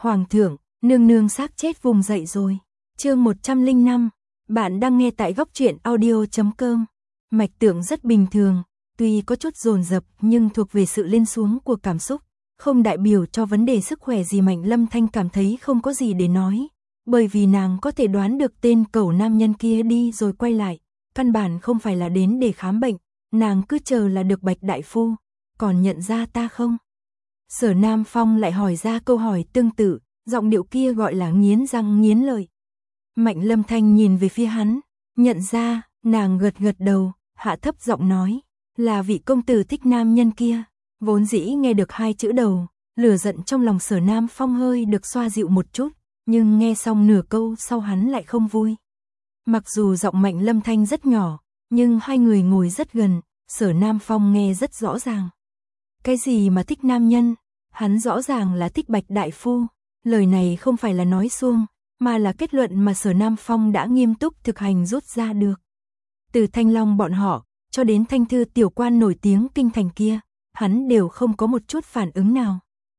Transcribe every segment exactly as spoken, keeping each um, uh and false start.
Hoàng thượng, nương nương xác chết vùng dậy rồi. Chương một trăm lẻ năm, bạn đang nghe tại góc truyện audio chấm com. Mạch tượng rất bình thường, tuy có chút dồn dập nhưng thuộc về sự lên xuống của cảm xúc, không đại biểu cho vấn đề sức khỏe gì. Mạnh Lâm Thanh cảm thấy không có gì để nói, bởi vì nàng có thể đoán được tên cẩu nam nhân kia đi rồi quay lại, căn bản không phải là đến để khám bệnh, nàng cứ chờ là được Bạch đại phu. Còn nhận ra ta không? Sở Nam Phong lại hỏi ra câu hỏi tương tự, giọng điệu kia gọi là nghiến răng nghiến lợi. Mạnh Lâm Thanh nhìn về phía hắn, nhận ra, nàng gật gật đầu, hạ thấp giọng nói, là vị công tử thích nam nhân kia. Vốn dĩ nghe được hai chữ đầu, lửa giận trong lòng Sở Nam Phong hơi được xoa dịu một chút, nhưng nghe xong nửa câu sau hắn lại không vui. Mặc dù giọng Mạnh Lâm Thanh rất nhỏ, nhưng hai người ngồi rất gần, Sở Nam Phong nghe rất rõ ràng. Cái gì mà thích nam nhân? Hắn rõ ràng là thích Bạch đại phu. Lời này không phải là nói suông, mà là kết luận mà Sở Nam Phong đã nghiêm túc thực hành rút ra được. Từ Thanh Long bọn họ, cho đến Thanh Thư tiểu quan nổi tiếng kinh thành kia, hắn đều không có một chút phản ứng nào.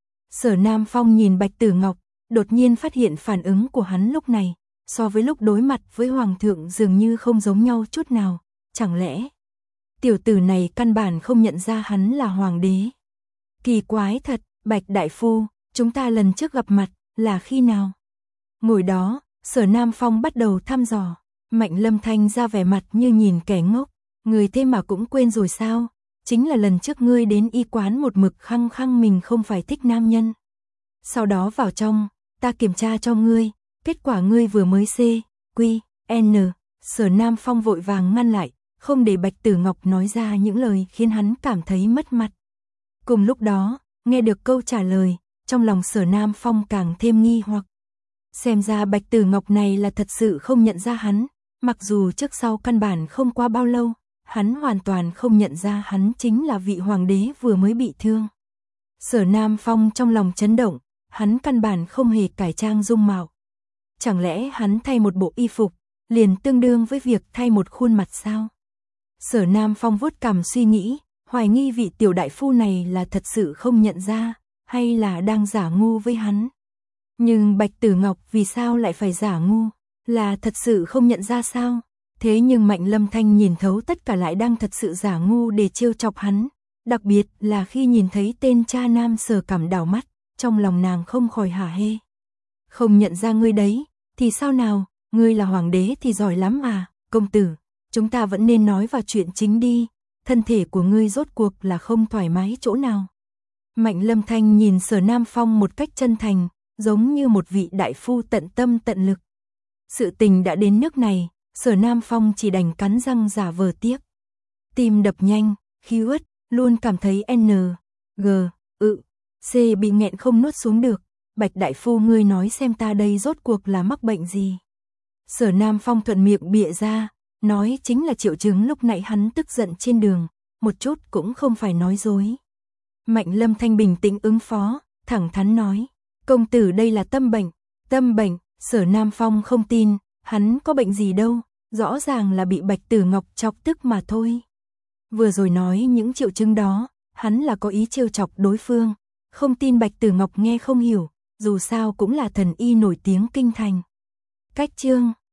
Sở Nam Phong nhìn Bạch Tử Ngọc, đột nhiên phát hiện phản ứng của hắn lúc này, so với lúc đối mặt với Hoàng thượng dường như không giống nhau chút nào. Chẳng lẽ, tiểu tử này căn bản không nhận ra hắn là Hoàng đế? Kỳ quái thật, Bạch đại phu, chúng ta lần trước gặp mặt, là khi nào? Ngồi đó, Sở Nam Phong bắt đầu thăm dò. Mạnh Lâm Thanh ra vẻ mặt như nhìn kẻ ngốc. Người thế mà cũng quên rồi sao? Chính là lần trước ngươi đến y quán một mực khăng khăng mình không phải thích nam nhân. Sau đó vào trong, ta kiểm tra cho ngươi, kết quả ngươi vừa mới C, Q, N. Sở Nam Phong vội vàng ngăn lại, không để Bạch Tử Ngọc nói ra những lời khiến hắn cảm thấy mất mặt. Cùng lúc đó, nghe được câu trả lời, trong lòng Sở Nam Phong càng thêm nghi hoặc. Xem ra Bạch Tử Ngọc này là thật sự không nhận ra hắn, mặc dù trước sau căn bản không qua bao lâu, hắn hoàn toàn không nhận ra hắn chính là vị hoàng đế vừa mới bị thương. Sở Nam Phong trong lòng chấn động, hắn căn bản không hề cải trang dung mạo. Chẳng lẽ hắn thay một bộ y phục, liền tương đương với việc thay một khuôn mặt sao? Sở Nam Phong vuốt cằm suy nghĩ, hoài nghi vị tiểu đại phu này là thật sự không nhận ra, hay là đang giả ngu với hắn. Nhưng Bạch Tử Ngọc vì sao lại phải giả ngu? Là thật sự không nhận ra sao? Thế nhưng Mạnh Lâm Thanh nhìn thấu tất cả lại đang thật sự giả ngu để trêu chọc hắn. Đặc biệt là khi nhìn thấy tên cha nam Sở Cảm đảo mắt, trong lòng nàng không khỏi hả hê. Không nhận ra ngươi đấy, thì sao nào, ngươi là hoàng đế thì giỏi lắm à, công tử, chúng ta vẫn nên nói vào chuyện chính đi, thân thể của ngươi rốt cuộc là không thoải mái chỗ nào. Mạnh Lâm Thanh nhìn Sở Nam Phong một cách chân thành, giống như một vị đại phu tận tâm tận lực. Sự tình đã đến nước này, Sở Nam Phong chỉ đành cắn răng giả vờ tiếc. Tim đập nhanh, khí uất, luôn cảm thấy N, G, ự, C bị nghẹn không nuốt xuống được. Bạch đại phu ngươi nói xem ta đây rốt cuộc là mắc bệnh gì? Sở Nam Phong thuận miệng bịa ra, nói chính là triệu chứng lúc nãy hắn tức giận trên đường, một chút cũng không phải nói dối. Mạnh Lâm Thanh bình tĩnh ứng phó, thẳng thắn nói, công tử đây là tâm bệnh. Tâm bệnh? Sở Nam Phong không tin, hắn có bệnh gì đâu, rõ ràng là bị Bạch Tử Ngọc chọc tức mà thôi. Vừa rồi nói những triệu chứng đó, hắn là có ý trêu chọc đối phương, không tin Bạch Tử Ngọc nghe không hiểu, dù sao cũng là thần y nổi tiếng kinh thành. Cách chương